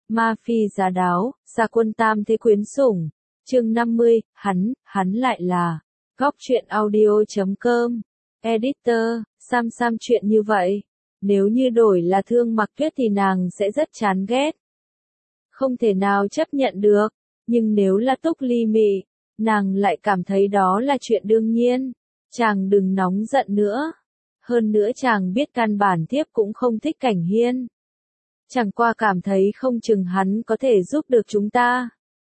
Ma phi giá đáo, gia quân tam thế quyến sủng. Chương 50, hắn lại là. Góc truyện audio.com. Editor, Sam chuyện như vậy. Nếu như đổi là Thương Mặc Tuyết thì nàng sẽ rất chán ghét. Không thể nào chấp nhận được, nhưng nếu là Túc Ly Mị, nàng lại cảm thấy đó là chuyện đương nhiên. Chàng đừng nóng giận nữa. Hơn nữa chàng biết căn bản thiếp cũng không thích Cảnh Hiên. Chẳng qua cảm thấy không chừng hắn có thể giúp được chúng ta.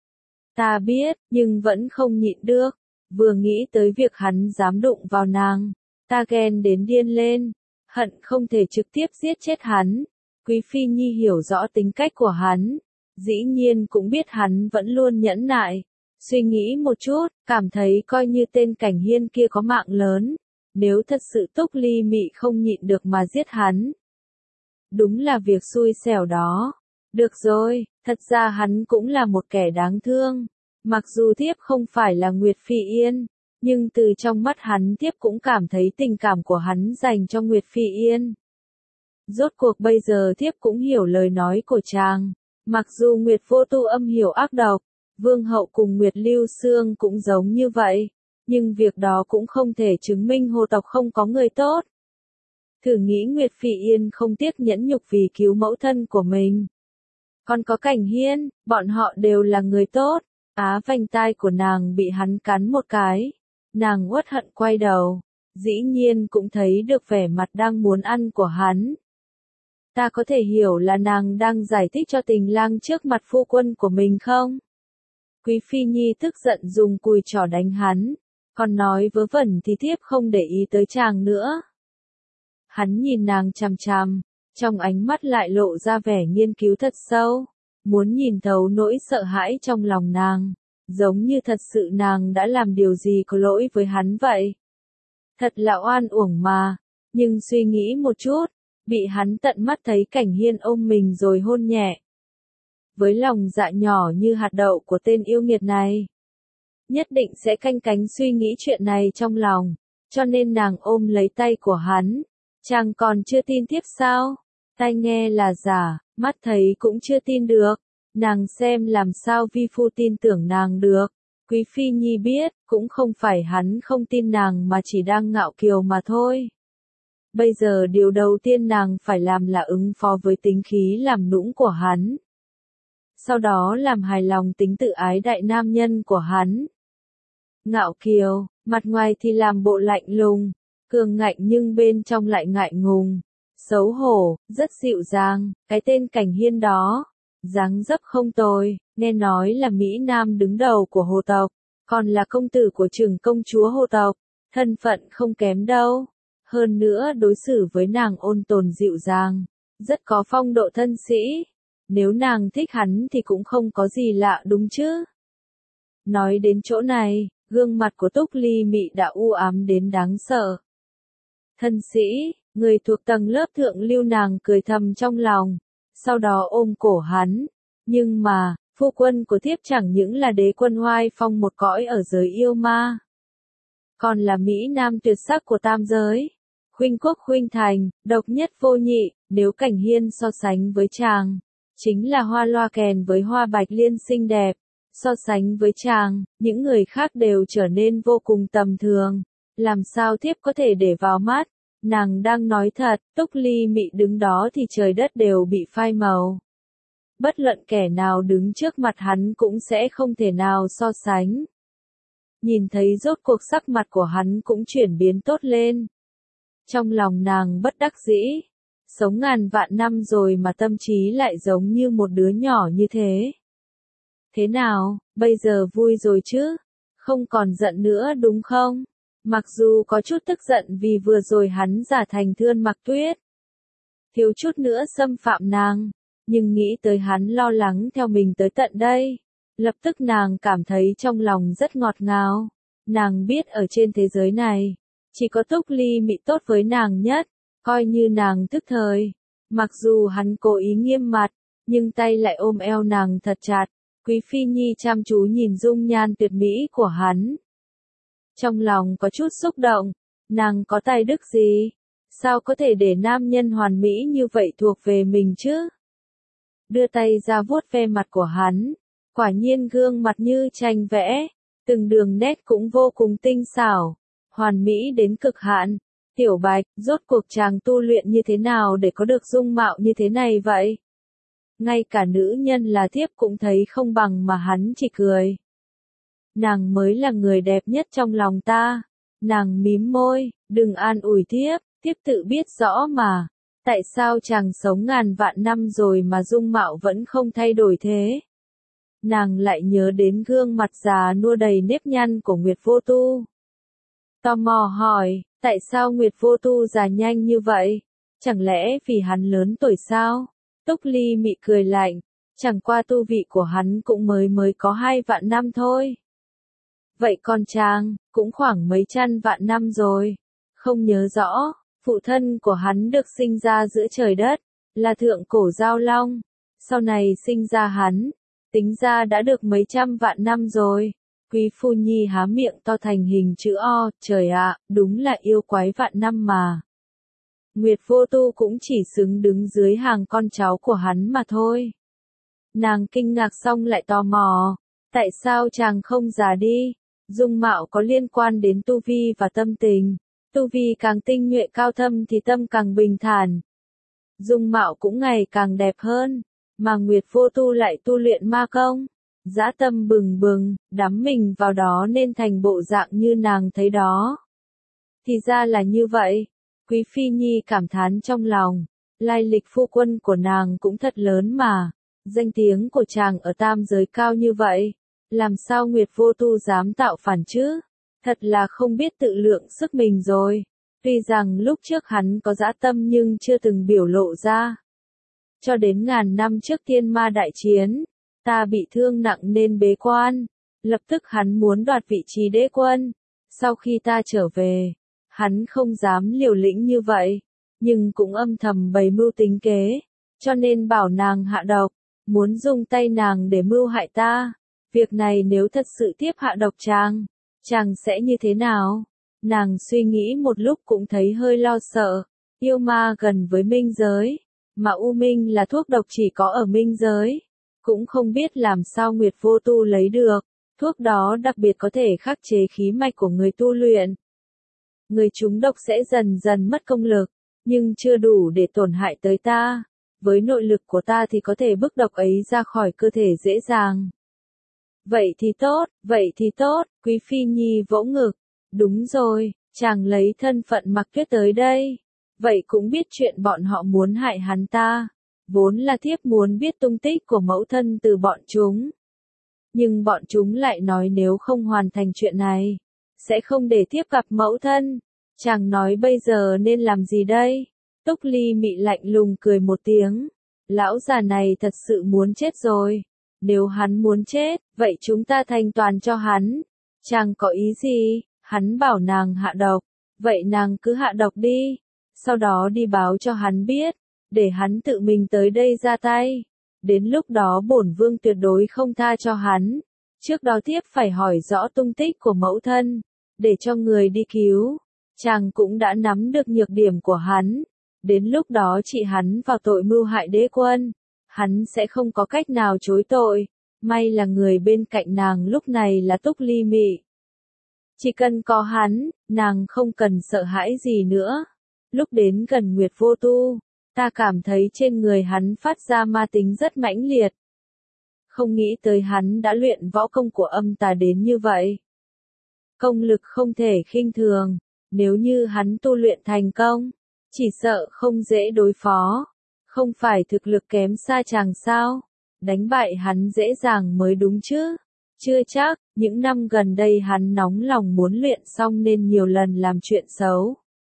Ta biết, nhưng vẫn không nhịn được. Vừa nghĩ tới việc hắn dám đụng vào nàng, ta ghen đến điên lên, hận không thể trực tiếp giết chết hắn. Quý Phi Nhi hiểu rõ tính cách của hắn, dĩ nhiên cũng biết hắn vẫn luôn nhẫn nại. Suy nghĩ một chút, cảm thấy coi như tên Cảnh Hiên kia có mạng lớn, nếu thật sự Túc Ly Mị không nhịn được mà giết hắn. Đúng là việc xui xẻo đó. Được rồi, thật ra hắn cũng là một kẻ đáng thương. Mặc dù thiếp không phải là Nguyệt Phi Yên, nhưng từ trong mắt hắn thiếp cũng cảm thấy tình cảm của hắn dành cho Nguyệt Phi Yên. Rốt cuộc bây giờ thiếp cũng hiểu lời nói của chàng. Mặc dù Nguyệt Vô Tu âm hiểm ác độc, Vương Hậu cùng Nguyệt Lưu Xương cũng giống như vậy, nhưng việc đó cũng không thể chứng minh Hồ tộc không có người tốt. Thử nghĩ Nguyệt Phi Yên không tiếc nhẫn nhục vì cứu mẫu thân của mình. Còn có Cảnh Hiên, bọn họ đều là người tốt. Vành tai của nàng bị hắn cắn một cái. Nàng uất hận quay đầu. Dĩ nhiên cũng thấy được vẻ mặt đang muốn ăn của hắn. Ta có thể hiểu là nàng đang giải thích cho Tình Lang trước mặt phu quân của mình không? Quý Phi Nhi tức giận dùng cùi trỏ đánh hắn. Còn nói vớ vẩn thì thiếp không để ý tới chàng nữa. Hắn nhìn nàng chằm chằm, trong ánh mắt lại lộ ra vẻ nghiên cứu thật sâu, muốn nhìn thấu nỗi sợ hãi trong lòng nàng, giống như thật sự nàng đã làm điều gì có lỗi với hắn vậy. Thật là oan uổng mà, nhưng suy nghĩ một chút, bị hắn tận mắt thấy Cảnh Hiên ôm mình rồi hôn nhẹ. Với lòng dạ nhỏ như hạt đậu của tên yêu nghiệt này, nhất định sẽ canh cánh suy nghĩ chuyện này trong lòng, cho nên nàng ôm lấy tay của hắn. Chàng còn chưa tin tiếp sao? Tai nghe là giả, mắt thấy cũng chưa tin được. Nàng xem làm sao vi phu tin tưởng nàng được. Quý Phi Nhi biết, cũng không phải hắn không tin nàng mà chỉ đang ngạo kiều mà thôi. Bây giờ điều đầu tiên nàng phải làm là ứng phó với tính khí làm nũng của hắn. Sau đó làm hài lòng tính tự ái đại nam nhân của hắn. Ngạo kiều, mặt ngoài thì làm bộ lạnh lùng, cường ngạnh nhưng bên trong lại ngại ngùng, xấu hổ, rất dịu dàng. Cái tên Cảnh Hiên đó, dáng dấp không tồi, nghe nói là Mỹ Nam đứng đầu của Hồ tộc, còn là công tử của trưởng công chúa Hồ tộc, thân phận không kém đâu. Hơn nữa đối xử với nàng ôn tồn dịu dàng, rất có phong độ thân sĩ. Nếu nàng thích hắn thì cũng không có gì lạ đúng chứ. Nói đến chỗ này, gương mặt của Túc Ly Mị đã u ám đến đáng sợ. Thân sĩ, người thuộc tầng lớp thượng lưu, nàng cười thầm trong lòng, sau đó ôm cổ hắn. Nhưng mà, phu quân của thiếp chẳng những là đế quân oai phong một cõi ở giới yêu ma, còn là Mỹ Nam tuyệt sắc của tam giới. Khuynh quốc khuynh thành, độc nhất vô nhị, nếu Cảnh Hiên so sánh với chàng, chính là hoa loa kèn với hoa bạch liên xinh đẹp. So sánh với chàng, những người khác đều trở nên vô cùng tầm thường. Làm sao thiếp có thể để vào mắt? Nàng đang nói thật. Túc Ly Mị đứng đó thì trời đất đều bị phai màu. Bất luận kẻ nào đứng trước mặt hắn cũng sẽ không thể nào so sánh. Nhìn thấy rốt cuộc sắc mặt của hắn cũng chuyển biến tốt lên. Trong lòng nàng bất đắc dĩ. Sống ngàn vạn năm rồi mà tâm trí lại giống như một đứa nhỏ như thế. Thế nào, bây giờ vui rồi chứ? Không còn giận nữa đúng không? Mặc dù có chút tức giận vì vừa rồi hắn giả thành Thương Mặc Tuyết, thiếu chút nữa xâm phạm nàng, nhưng nghĩ tới hắn lo lắng theo mình tới tận đây, lập tức nàng cảm thấy trong lòng rất ngọt ngào. Nàng biết ở trên thế giới này, chỉ có Túc Ly Mị tốt với nàng nhất, coi như nàng thức thời. Mặc dù hắn cố ý nghiêm mặt, nhưng tay lại ôm eo nàng thật chặt. Quý Phi Nhi chăm chú nhìn dung nhan tuyệt mỹ của hắn. Trong lòng có chút xúc động, nàng có tài đức gì? Sao có thể để nam nhân hoàn mỹ như vậy thuộc về mình chứ? đưa tay ra vuốt ve mặt của hắn. Quả nhiên gương mặt như tranh vẽ, từng đường nét cũng vô cùng tinh xảo, hoàn mỹ đến cực hạn. Tiểu Bạch, rốt cuộc chàng tu luyện như thế nào để có được dung mạo như thế này vậy? Ngay cả nữ nhân là thiếp cũng thấy không bằng mà hắn chỉ cười. Nàng mới là người đẹp nhất trong lòng ta. Nàng mím môi, đừng an ủi thiếp, thiếp tự biết rõ mà. Tại sao chàng sống ngàn vạn năm rồi mà dung mạo vẫn không thay đổi thế? Nàng lại nhớ đến gương mặt già nua đầy nếp nhăn của Nguyệt Vô Tu. Tò mò hỏi, tại sao Nguyệt Vô Tu già nhanh như vậy? Chẳng lẽ vì hắn lớn tuổi sao? Túc Ly mị cười lạnh, chẳng qua tu vị của hắn cũng mới có 2 vạn năm thôi. Vậy con chàng, cũng khoảng mấy trăm vạn năm rồi. Không nhớ rõ, phụ thân của hắn được sinh ra giữa trời đất, là thượng cổ giao long. Sau này sinh ra hắn, tính ra đã được mấy trăm vạn năm rồi. Quý phu nhi há miệng to thành hình chữ O, trời ạ, đúng là yêu quái vạn năm mà. Nguyệt Vô Tu cũng chỉ xứng đứng dưới hàng con cháu của hắn mà thôi. Nàng kinh ngạc xong lại tò mò, tại sao chàng không già đi? Dung mạo có liên quan đến tu vi và tâm tình. Tu vi càng tinh nhuệ cao thâm thì tâm càng bình thản. Dung mạo cũng ngày càng đẹp hơn, mà Nguyệt Vô Tu lại tu luyện ma công. Dã tâm bừng bừng, đắm mình vào đó nên thành bộ dạng như nàng thấy đó. Thì ra là như vậy. Quý phi nhi cảm thán trong lòng, lai lịch phu quân của nàng cũng thật lớn mà, danh tiếng của chàng ở tam giới cao như vậy, làm sao Nguyệt Vô Tu dám tạo phản chứ? Thật là không biết tự lượng sức mình rồi. Tuy rằng lúc trước hắn có dã tâm nhưng chưa từng biểu lộ ra. Cho đến ngàn năm trước Thiên Ma đại chiến, ta bị thương nặng nên bế quan, lập tức hắn muốn đoạt vị trí đế quân. Sau khi ta trở về, hắn không dám liều lĩnh như vậy, nhưng cũng âm thầm bày mưu tính kế, cho nên bảo nàng hạ độc, muốn dùng tay nàng để mưu hại ta. Việc này nếu thật sự tiếp hạ độc chàng sẽ như thế nào? Nàng suy nghĩ một lúc cũng thấy hơi lo sợ. Yêu ma gần với minh giới, mà U Minh là thuốc độc chỉ có ở minh giới, cũng không biết làm sao Nguyệt Vô Tu lấy được. Thuốc đó đặc biệt có thể khắc chế khí mạch của người tu luyện. Người trúng độc sẽ dần dần mất công lực, nhưng chưa đủ để tổn hại tới ta. Với nội lực của ta thì có thể bức độc ấy ra khỏi cơ thể dễ dàng. Vậy thì tốt, Quý phi nhi vỗ ngực. Đúng rồi, chàng lấy thân phận Mặc Tuyết tới đây. Vậy cũng biết chuyện bọn họ muốn hại hắn ta. Vốn là thiếp muốn biết tung tích của mẫu thân từ bọn chúng. Nhưng bọn chúng lại nói nếu không hoàn thành chuyện này, sẽ không để thiếp gặp mẫu thân. Chàng nói bây giờ nên làm gì đây? Túc Ly mị lạnh lùng cười một tiếng. Lão già này thật sự muốn chết rồi. Nếu hắn muốn chết, vậy chúng ta thanh toàn cho hắn. Chàng có ý gì? Hắn bảo nàng hạ độc. Vậy nàng cứ hạ độc đi. Sau đó đi báo cho hắn biết, để hắn tự mình tới đây ra tay. Đến lúc đó bổn vương tuyệt đối không tha cho hắn. Trước đó thiếp phải hỏi rõ tung tích của mẫu thân, để cho người đi cứu. Chàng cũng đã nắm được nhược điểm của hắn. Đến lúc đó trị hắn vào tội mưu hại đế quân. Hắn sẽ không có cách nào chối tội. May là người bên cạnh nàng lúc này là Túc Ly mị. Chỉ cần có hắn, nàng không cần sợ hãi gì nữa. Lúc đến gần Nguyệt Vô Tu, ta cảm thấy trên người hắn phát ra ma tính rất mãnh liệt. Không nghĩ tới hắn đã luyện võ công của âm tà đến như vậy. Công lực không thể khinh thường, nếu như hắn tu luyện thành công, chỉ sợ không dễ đối phó. Không phải thực lực kém xa chàng sao? Đánh bại hắn dễ dàng mới đúng chứ? Chưa chắc, những năm gần đây hắn nóng lòng muốn luyện xong nên nhiều lần làm chuyện xấu.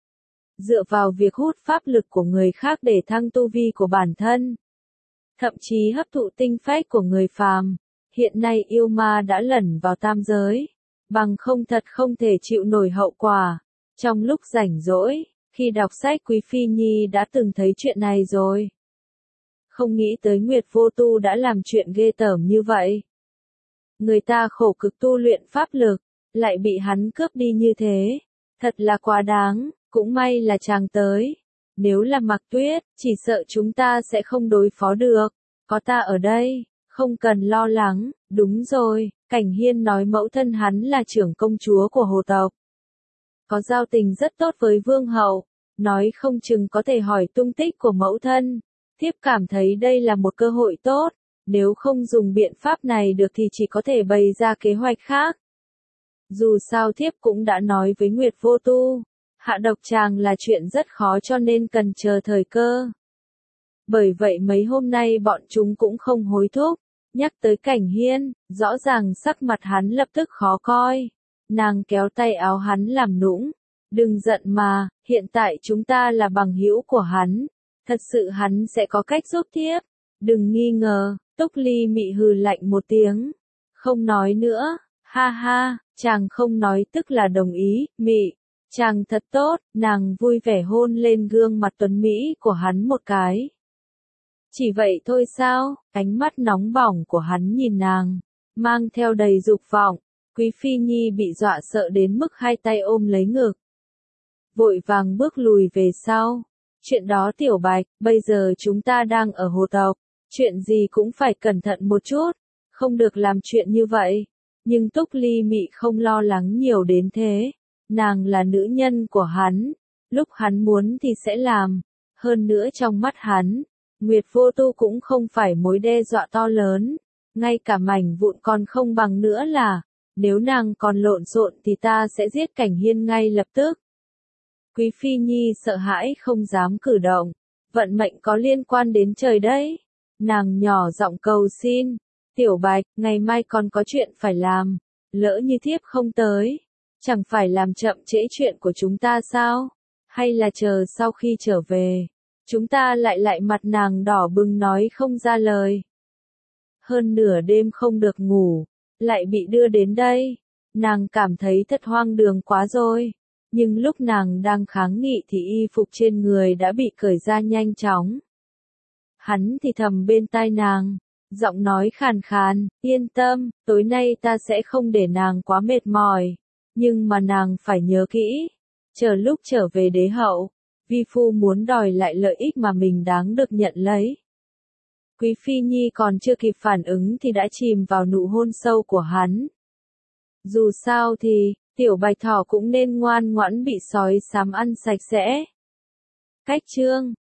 Dựa vào việc hút pháp lực của người khác để thăng tu vi của bản thân. Thậm chí hấp thụ tinh phách của người phàm. Hiện nay yêu ma đã lẩn vào tam giới. Bằng không thật không thể chịu nổi hậu quả. Trong lúc rảnh rỗi, khi đọc sách Quý phi nhi đã từng thấy chuyện này rồi. Không nghĩ tới Nguyệt Vô Tu đã làm chuyện ghê tởm như vậy. Người ta khổ cực tu luyện pháp lực, lại bị hắn cướp đi như thế. Thật là quá đáng, cũng may là chàng tới. Nếu là Mặc Tuyết, chỉ sợ chúng ta sẽ không đối phó được. có ta ở đây, không cần lo lắng, đúng rồi, Cảnh Hiên nói mẫu thân hắn là trưởng công chúa của hồ tộc. Có giao tình rất tốt với vương hậu, nói không chừng có thể hỏi tung tích của mẫu thân. Thiếp cảm thấy đây là một cơ hội tốt, nếu không dùng biện pháp này được thì chỉ có thể bày ra kế hoạch khác. Dù sao thiếp cũng đã nói với Nguyệt Vô Tu, hạ độc chàng là chuyện rất khó cho nên cần chờ thời cơ. Bởi vậy mấy hôm nay bọn chúng cũng không hối thúc. Nhắc tới Cảnh Hiên, rõ ràng sắc mặt hắn lập tức khó coi. Nàng kéo tay áo hắn làm nũng. Đừng giận mà, hiện tại chúng ta là bằng hữu của hắn. Thật sự hắn sẽ có cách giúp thiếp. Đừng nghi ngờ, Túc Ly mị hừ lạnh một tiếng. Không nói nữa, ha ha, chàng không nói tức là đồng ý, mị. Chàng thật tốt, nàng vui vẻ hôn lên gương mặt tuấn Mỹ của hắn một cái. Chỉ vậy thôi sao, ánh mắt nóng bỏng của hắn nhìn nàng, mang theo đầy dục vọng. Quý Phi Nhi bị dọa sợ đến mức hai tay ôm lấy ngực. Vội vàng bước lùi về sau. Chuyện đó Tiểu Bạch, bây giờ chúng ta đang ở hồ tộc. Chuyện gì cũng phải cẩn thận một chút. Không được làm chuyện như vậy. Nhưng Túc Ly Mị không lo lắng nhiều đến thế. Nàng là nữ nhân của hắn. Lúc hắn muốn thì sẽ làm. Hơn nữa trong mắt hắn, Nguyệt Vô Tu cũng không phải mối đe dọa to lớn. Ngay cả mảnh vụn còn không bằng nữa là, nếu nàng còn lộn xộn thì ta sẽ giết Cảnh Hiên ngay lập tức. Quý Phi Nhi sợ hãi không dám cử động. Vận mệnh có liên quan đến trời đấy. Nàng nhỏ giọng cầu xin. Tiểu Bạch, ngày mai còn có chuyện phải làm. Lỡ như thiếp không tới, chẳng phải làm chậm trễ chuyện của chúng ta sao? Hay là chờ sau khi trở về, chúng ta lại mặt nàng đỏ bừng nói không ra lời. Hơn nửa đêm không được ngủ, lại bị đưa đến đây. Nàng cảm thấy thật hoang đường quá rồi. Nhưng lúc nàng đang kháng nghị thì y phục trên người đã bị cởi ra nhanh chóng. Hắn thì thầm bên tai nàng, giọng nói khàn khàn, yên tâm, tối nay ta sẽ không để nàng quá mệt mỏi. Nhưng mà nàng phải nhớ kỹ, chờ lúc trở về đế hậu, vi phu muốn đòi lại lợi ích mà mình đáng được nhận lấy. Quý Phi Nhi còn chưa kịp phản ứng thì đã chìm vào nụ hôn sâu của hắn. Dù sao thì, Tiểu Bạch Thỏ cũng nên ngoan ngoãn bị sói xám ăn sạch sẽ. Cách chương